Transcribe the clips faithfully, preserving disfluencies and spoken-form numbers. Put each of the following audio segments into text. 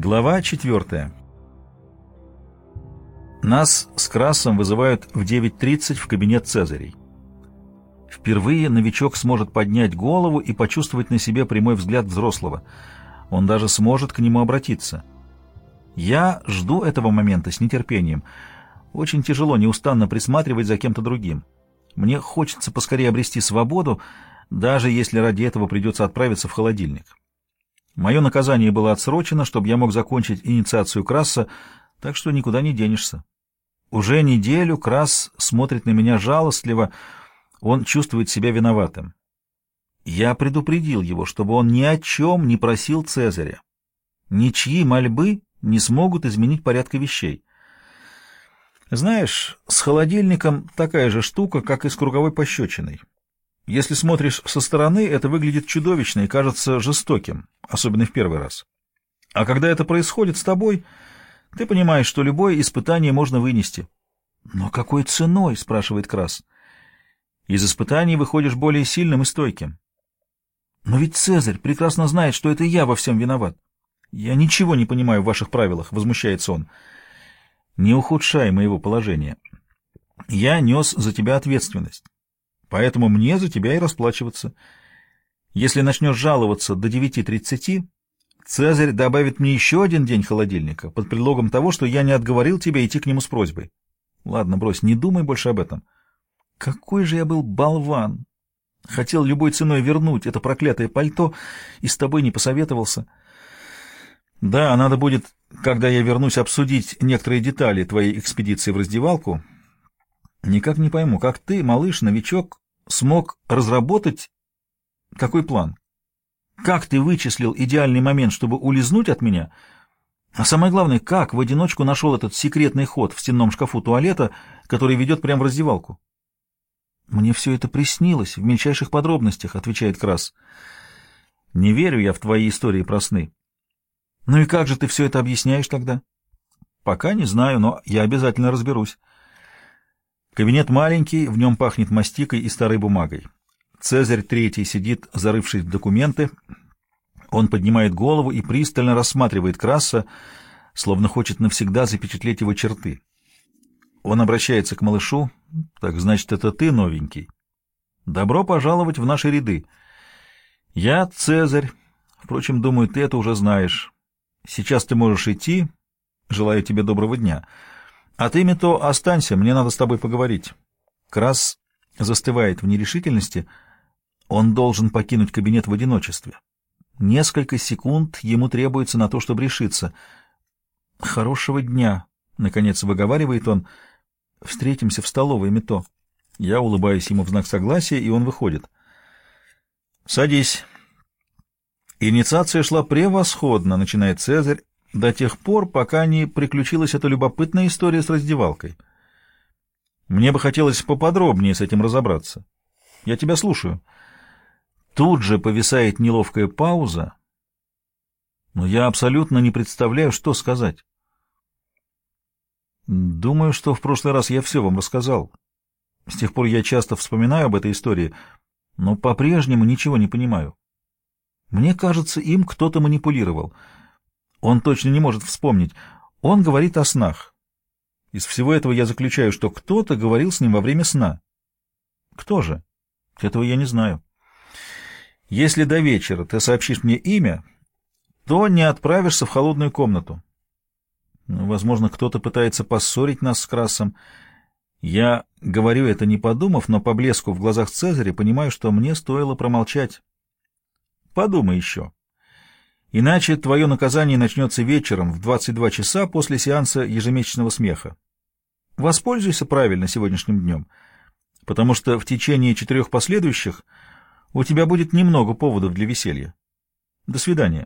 Глава четвертая. Нас с Крассом вызывают в девять тридцать в кабинет Цезарей. Впервые новичок сможет поднять голову и почувствовать на себе прямой взгляд взрослого. Он даже сможет к нему обратиться. Я жду этого момента с нетерпением. Очень тяжело неустанно присматривать за кем-то другим. Мне хочется поскорее обрести свободу, даже если ради этого придется отправиться в холодильник. Мое наказание было отсрочено, чтобы я мог закончить инициацию Красса, так что никуда не денешься. Уже неделю Красс смотрит на меня жалостливо, он чувствует себя виноватым. Я предупредил его, чтобы он ни о чем не просил Цезаря. Ничьи мольбы не смогут изменить порядка вещей. Знаешь, с холодильником такая же штука, как и с круговой пощечиной. Если смотришь со стороны, это выглядит чудовищно и кажется жестоким, особенно в первый раз. А когда это происходит с тобой, ты понимаешь, что любое испытание можно вынести. «Но какой ценой?» — спрашивает Красс. «Из испытаний выходишь более сильным и стойким». «Но ведь Цезарь прекрасно знает, что это я во всем виноват». «Я ничего не понимаю в ваших правилах», — возмущается он. «Не ухудшай моего положения. Я нес за тебя ответственность, поэтому мне за тебя и расплачиваться. Если начнешь жаловаться до девяти тридцати, Цезарь добавит мне еще один день холодильника под предлогом того, что я не отговорил тебя идти к нему с просьбой. Ладно, брось, не думай больше об этом». Какой же я был болван! Хотел любой ценой вернуть это проклятое пальто и с тобой не посоветовался. Да, надо будет, когда я вернусь, обсудить некоторые детали твоей экспедиции в раздевалку. Никак не пойму, как ты, малыш, новичок, смог разработать какой план? Как ты вычислил идеальный момент, чтобы улизнуть от меня? А самое главное, как в одиночку нашел этот секретный ход в стенном шкафу туалета, который ведет прямо в раздевалку? «Мне все это приснилось в мельчайших подробностях», — отвечает Красс. «Не верю я в твои истории про сны». «Ну и как же ты все это объясняешь тогда?» «Пока не знаю, но я обязательно разберусь». Кабинет маленький, в нем пахнет мастикой и старой бумагой. Цезарь Третий сидит, зарывшись в документы. Он поднимает голову и пристально рассматривает Красса, словно хочет навсегда запечатлеть его черты. Он обращается к малышу. «Так, значит, это ты новенький? Добро пожаловать в наши ряды. Я Цезарь. Впрочем, думаю, ты это уже знаешь. Сейчас ты можешь идти. Желаю тебе доброго дня. А ты, Мито, останься, мне надо с тобой поговорить». Красс застывает в нерешительности. Он должен покинуть кабинет в одиночестве. Несколько секунд ему требуется на то, чтобы решиться. «Хорошего дня», — наконец выговаривает он. «Встретимся в столовой, Мито». Я улыбаюсь ему в знак согласия, и он выходит. «Садись». Инициация шла превосходно, начинает Цезарь, до тех пор, пока не приключилась эта любопытная история с раздевалкой. Мне бы хотелось поподробнее с этим разобраться. Я тебя слушаю. Тут же повисает неловкая пауза, но я абсолютно не представляю, что сказать. Думаю, что в прошлый раз я все вам рассказал. С тех пор я часто вспоминаю об этой истории, но по-прежнему ничего не понимаю. Мне кажется, им кто-то манипулировал. Он точно не может вспомнить. Он говорит о снах. Из всего этого я заключаю, что кто-то говорил с ним во время сна. Кто же? Этого я не знаю. Если до вечера ты сообщишь мне имя, то не отправишься в холодную комнату. Возможно, кто-то пытается поссорить нас с Крассом. Я говорю это не подумав, но по блеску в глазах Цезаря понимаю, что мне стоило промолчать. Подумай еще. Иначе твое наказание начнется вечером в двадцать два часа после сеанса ежемесячного смеха. Воспользуйся правильно сегодняшним днем, потому что в течение четырех последующих у тебя будет немного поводов для веселья. До свидания.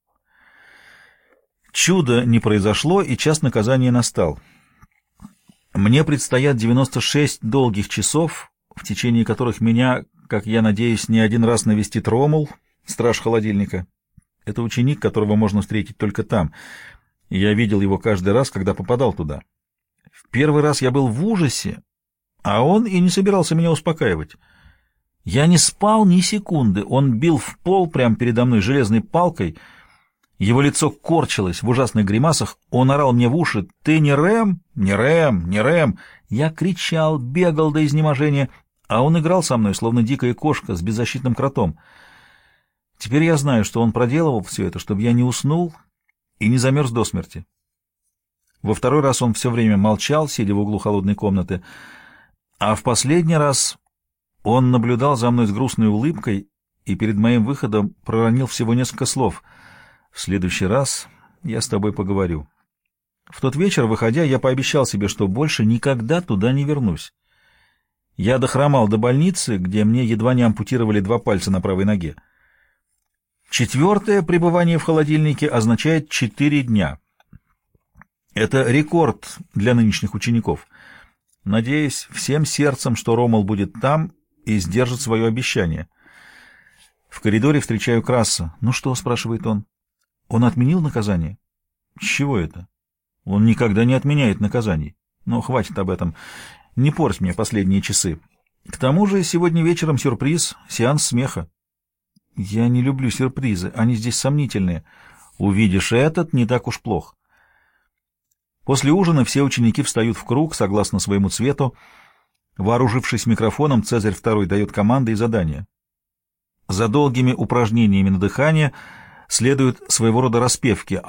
Чудо не произошло, и час наказания настал. Мне предстоят девяносто шесть долгих часов, в течение которых меня, как я надеюсь, не один раз навестит Ромул, страж холодильника. Это ученик, которого можно встретить только там. Я видел его каждый раз, когда попадал туда. В первый раз я был в ужасе, а он и не собирался меня успокаивать. Я не спал ни секунды, он бил в пол прямо передо мной железной палкой. Его лицо корчилось в ужасных гримасах. Он орал мне в уши: «Ты не Рэм? Не Рэм? Не Рэм!» Я кричал, бегал до изнеможения, а он играл со мной, словно дикая кошка с беззащитным кротом. Теперь я знаю, что он проделывал все это, чтобы я не уснул и не замерз до смерти. Во второй раз он все время молчал, сидя в углу холодной комнаты, а в последний раз он наблюдал за мной с грустной улыбкой и перед моим выходом проронил всего несколько слов: «В следующий раз я с тобой поговорю». В тот вечер, выходя, я пообещал себе, что больше никогда туда не вернусь. Я дохромал до больницы, где мне едва не ампутировали два пальца на правой ноге. Четвертое пребывание в холодильнике означает четыре дня. Это рекорд для нынешних учеников. Надеюсь всем сердцем, что Ромул будет там и сдержит свое обещание. В коридоре встречаю Краса. «Ну что?» — спрашивает он. «Он отменил наказание?» «С чего это?» «Он никогда не отменяет наказаний. Но хватит об этом. Не порть мне последние часы. К тому же сегодня вечером сюрприз, сеанс смеха». «Я не люблю сюрпризы, они здесь сомнительные. Увидишь этот, не так уж плохо». После ужина все ученики встают в круг, согласно своему цвету. Вооружившись микрофоном, Цезарь второй дает команды и задания. За долгими упражнениями на дыхание следуют своего рода распевки.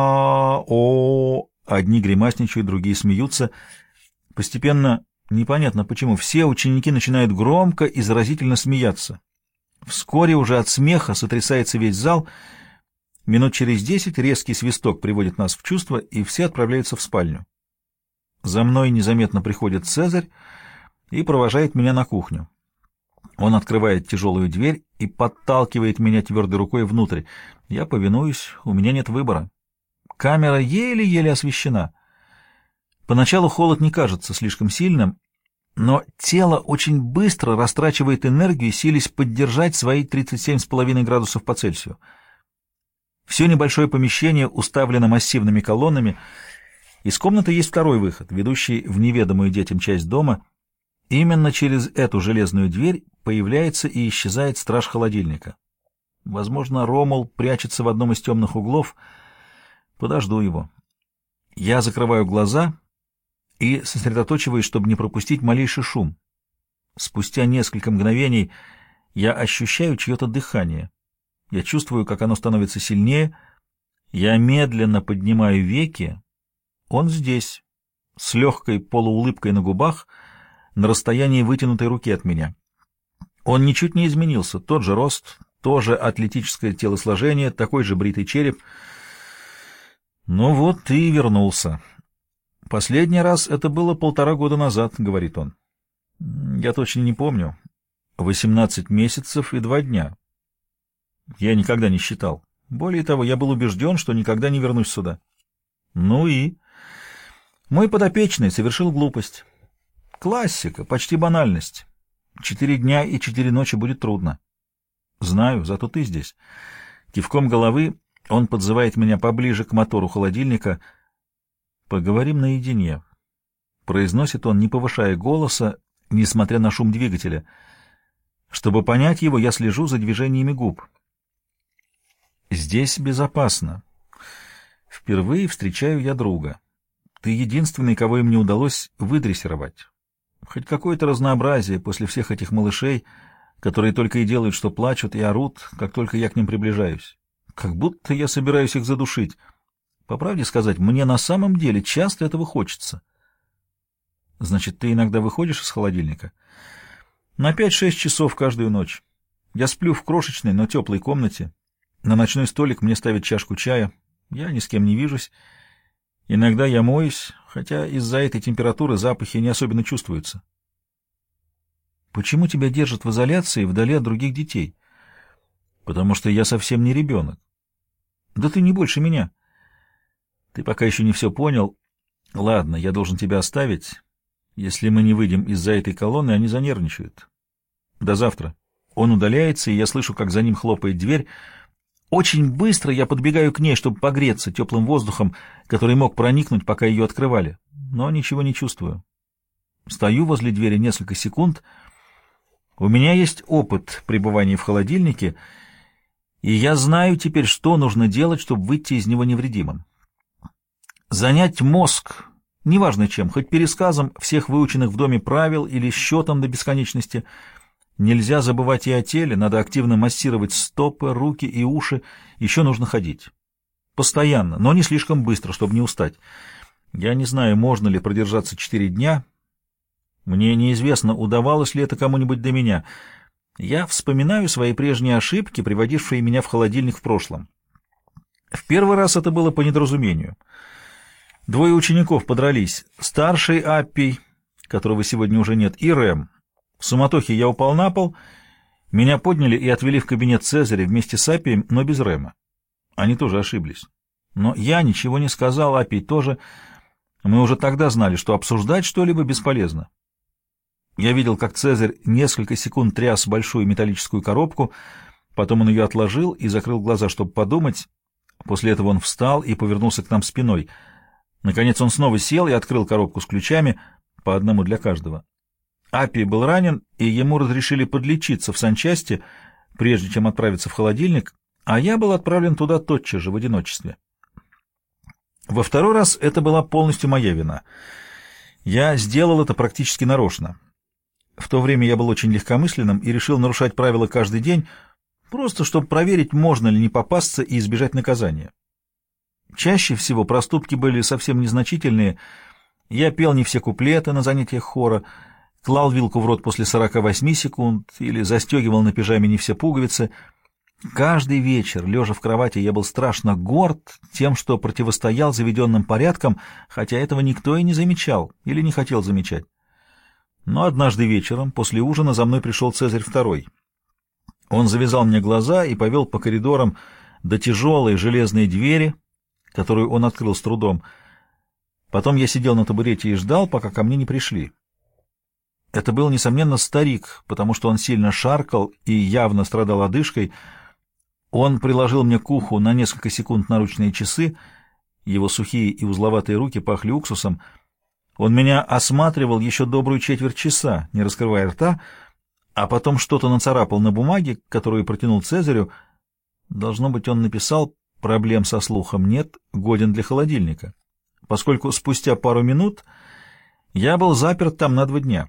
А-о, одни гримасничают, другие смеются. Постепенно, непонятно почему, все ученики начинают громко и заразительно смеяться. Вскоре уже от смеха сотрясается весь зал. Минут через десять резкий свисток приводит нас в чувство, и все отправляются в спальню. За мной незаметно приходит Цезарь и провожает меня на кухню. Он открывает тяжелую дверь и подталкивает меня твердой рукой внутрь. Я повинуюсь, у меня нет выбора. Камера еле-еле освещена. Поначалу холод не кажется слишком сильным, но тело очень быстро растрачивает энергию, силясь поддержать свои тридцать семь с половиной градусов по Цельсию. Все небольшое помещение уставлено массивными колоннами. Из комнаты есть второй выход, ведущий в неведомую детям часть дома. Именно через эту железную дверь появляется и исчезает страж холодильника. Возможно, Ромул прячется в одном из темных углов. Подожду его. Я закрываю глаза и сосредоточиваюсь, чтобы не пропустить малейший шум. Спустя несколько мгновений я ощущаю чье-то дыхание. Я чувствую, как оно становится сильнее. Я медленно поднимаю веки. Он здесь, с легкой полуулыбкой на губах, на расстоянии вытянутой руки от меня. Он ничуть не изменился. Тот же рост, тоже атлетическое телосложение, такой же бритый череп. «Ну вот ты и вернулся. Последний раз это было полтора года назад», — говорит он. «Я точно не помню. Восемнадцать месяцев и два дня. Я никогда не считал. Более того, я был убежден, что никогда не вернусь сюда». «Ну и?» «Мой подопечный совершил глупость. Классика, почти банальность. Четыре дня и четыре ночи будет трудно». «Знаю, зато ты здесь». Кивком головы он подзывает меня поближе к мотору холодильника. «Поговорим наедине», — произносит он, не повышая голоса, несмотря на шум двигателя. Чтобы понять его, я слежу за движениями губ. «Здесь безопасно. Впервые встречаю я друга. Ты единственный, кого им не удалось выдрессировать. Хоть какое-то разнообразие после всех этих малышей, которые только и делают, что плачут и орут, как только я к ним приближаюсь. Как будто я собираюсь их задушить. По правде сказать, мне на самом деле часто этого хочется». «Значит, ты иногда выходишь из холодильника?» «На пять-шесть часов каждую ночь. Я сплю в крошечной, но теплой комнате. На ночной столик мне ставят чашку чая. Я ни с кем не вижусь. Иногда я моюсь, хотя из-за этой температуры запахи не особенно чувствуются». «Почему тебя держат в изоляции вдали от других детей?» «Потому что я совсем не ребенок». «Да ты не больше меня». «Ты пока еще не все понял. Ладно, я должен тебя оставить. Если мы не выйдем из-за этой колонны, они занервничают. До завтра». Он удаляется, и я слышу, как за ним хлопает дверь. Очень быстро я подбегаю к ней, чтобы погреться теплым воздухом, который мог проникнуть, пока ее открывали. Но ничего не чувствую. Стою возле двери несколько секунд. У меня есть опыт пребывания в холодильнике, И я знаю теперь, что нужно делать, чтобы выйти из него невредимым. Занять мозг, неважно чем, хоть пересказом всех выученных в доме правил или счетом до бесконечности. Нельзя забывать и о теле, надо активно массировать стопы, руки и уши, еще нужно ходить. Постоянно, но не слишком быстро, чтобы не устать. Я не знаю, можно ли продержаться четыре дня. Мне неизвестно, удавалось ли это кому-нибудь до меня. Я вспоминаю свои прежние ошибки, приводившие меня в холодильник в прошлом. В первый раз это было по недоразумению. Двое учеников подрались. Старший Аппий, которого сегодня уже нет, и Рэм. В суматохе я упал на пол, меня подняли и отвели в кабинет Цезаря вместе с Аппием, но без Рэма. Они тоже ошиблись. Но я ничего не сказал, Аппий тоже. Мы уже тогда знали, что обсуждать что-либо бесполезно. Я видел, как Цезарь несколько секунд тряс большую металлическую коробку, потом он ее отложил и закрыл глаза, чтобы подумать. После этого он встал и повернулся к нам спиной. Наконец он снова сел и открыл коробку с ключами, по одному для каждого. Аппий был ранен, и ему разрешили подлечиться в санчасти, прежде чем отправиться в холодильник, а я был отправлен туда тотчас же, в одиночестве. Во второй раз это была полностью моя вина. Я сделал это практически нарочно. В то время я был очень легкомысленным и решил нарушать правила каждый день, просто чтобы проверить, можно ли не попасться и избежать наказания. Чаще всего проступки были совсем незначительные. Я пел не все куплеты на занятиях хора, клал вилку в рот после сорока восьми секунд или застегивал на пижаме не все пуговицы. Каждый вечер, лежа в кровати, я был страшно горд тем, что противостоял заведенным порядкам, хотя этого никто и не замечал или не хотел замечать. Но однажды вечером, после ужина, за мной пришел Цезарь второй. Он завязал мне глаза и повел по коридорам до тяжелой железной двери, которую он открыл с трудом. Потом я сидел на табурете и ждал, пока ко мне не пришли. Это был, несомненно, старик, потому что он сильно шаркал и явно страдал одышкой. Он приложил мне к уху на несколько секунд наручные часы, его сухие и узловатые руки пахли уксусом. Он меня осматривал еще добрую четверть часа, не раскрывая рта, а потом что-то нацарапал на бумаге, которую протянул Цезарю. Должно быть, он написал: «Проблем со слухом нет, годен для холодильника», поскольку спустя пару минут я был заперт там на два дня.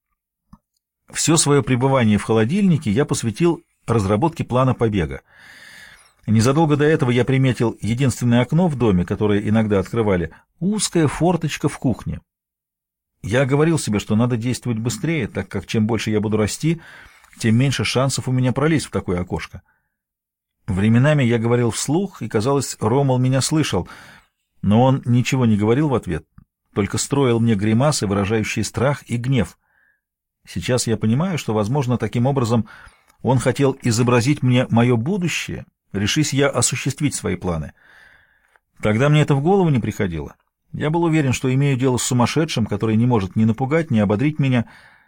Все свое пребывание в холодильнике я посвятил разработке плана побега. Незадолго до этого я приметил единственное окно в доме, которое иногда открывали, узкая форточка в кухне. Я говорил себе, что надо действовать быстрее, так как чем больше я буду расти, тем меньше шансов у меня пролезть в такое окошко. Временами я говорил вслух, и, казалось, Ромул меня слышал, но он ничего не говорил в ответ, только строил мне гримасы, выражающие страх и гнев. Сейчас я понимаю, что, возможно, таким образом он хотел изобразить мне мое будущее, решись я осуществить свои планы. Тогда мне это в голову не приходило. Я был уверен, что имею дело с сумасшедшим, который не может ни напугать, ни ободрить меня.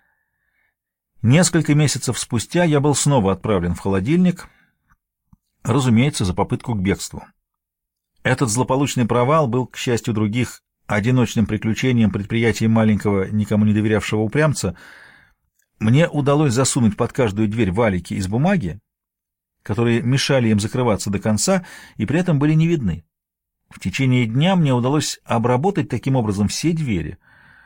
Несколько месяцев спустя я был снова отправлен в холодильник, разумеется, за попытку к бегству. Этот злополучный провал был, к счастью других, одиночным приключением предприятия маленького, никому не доверявшего упрямца. Мне удалось засунуть под каждую дверь валики из бумаги, которые мешали им закрываться до конца и при этом были не видны. В течение дня мне удалось обработать таким образом все двери.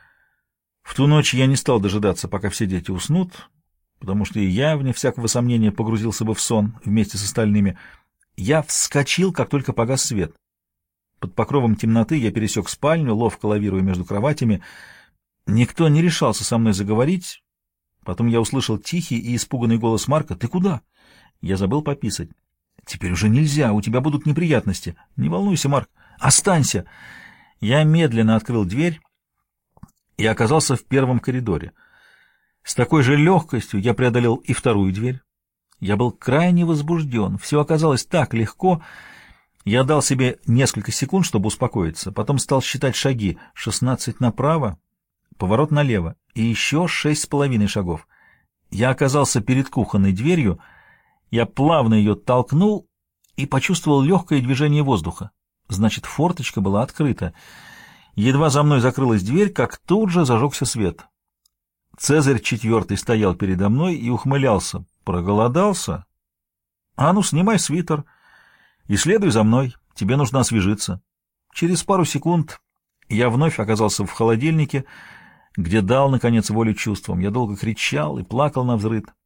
В ту ночь я не стал дожидаться, пока все дети уснут, потому что и я, вне всякого сомнения, погрузился бы в сон вместе с остальными. Я вскочил, как только погас свет. Под покровом темноты я пересек спальню, ловко лавируя между кроватями. Никто не решался со мной заговорить. Потом я услышал тихий и испуганный голос Марка: «Ты куда?» Я забыл пописать. «Теперь уже нельзя, у тебя будут неприятности». «Не волнуйся, Марк, останься». Я медленно открыл дверь и оказался в первом коридоре. С такой же легкостью я преодолел и вторую дверь. Я был крайне возбужден, все оказалось так легко. Я дал себе несколько секунд, чтобы успокоиться, потом стал считать шаги: шестнадцать направо, поворот налево и еще шесть с половиной шагов. Я оказался перед кухонной дверью. Я плавно ее толкнул и почувствовал легкое движение воздуха. Значит, форточка была открыта. Едва за мной закрылась дверь, как тут же зажегся свет. Цезарь четвертый стоял передо мной и ухмылялся. Проголодался? А ну, снимай свитер и следуй за мной, тебе нужно освежиться. Через пару секунд я вновь оказался в холодильнике, где дал, наконец, волю чувствам. Я долго кричал и плакал навзрыд.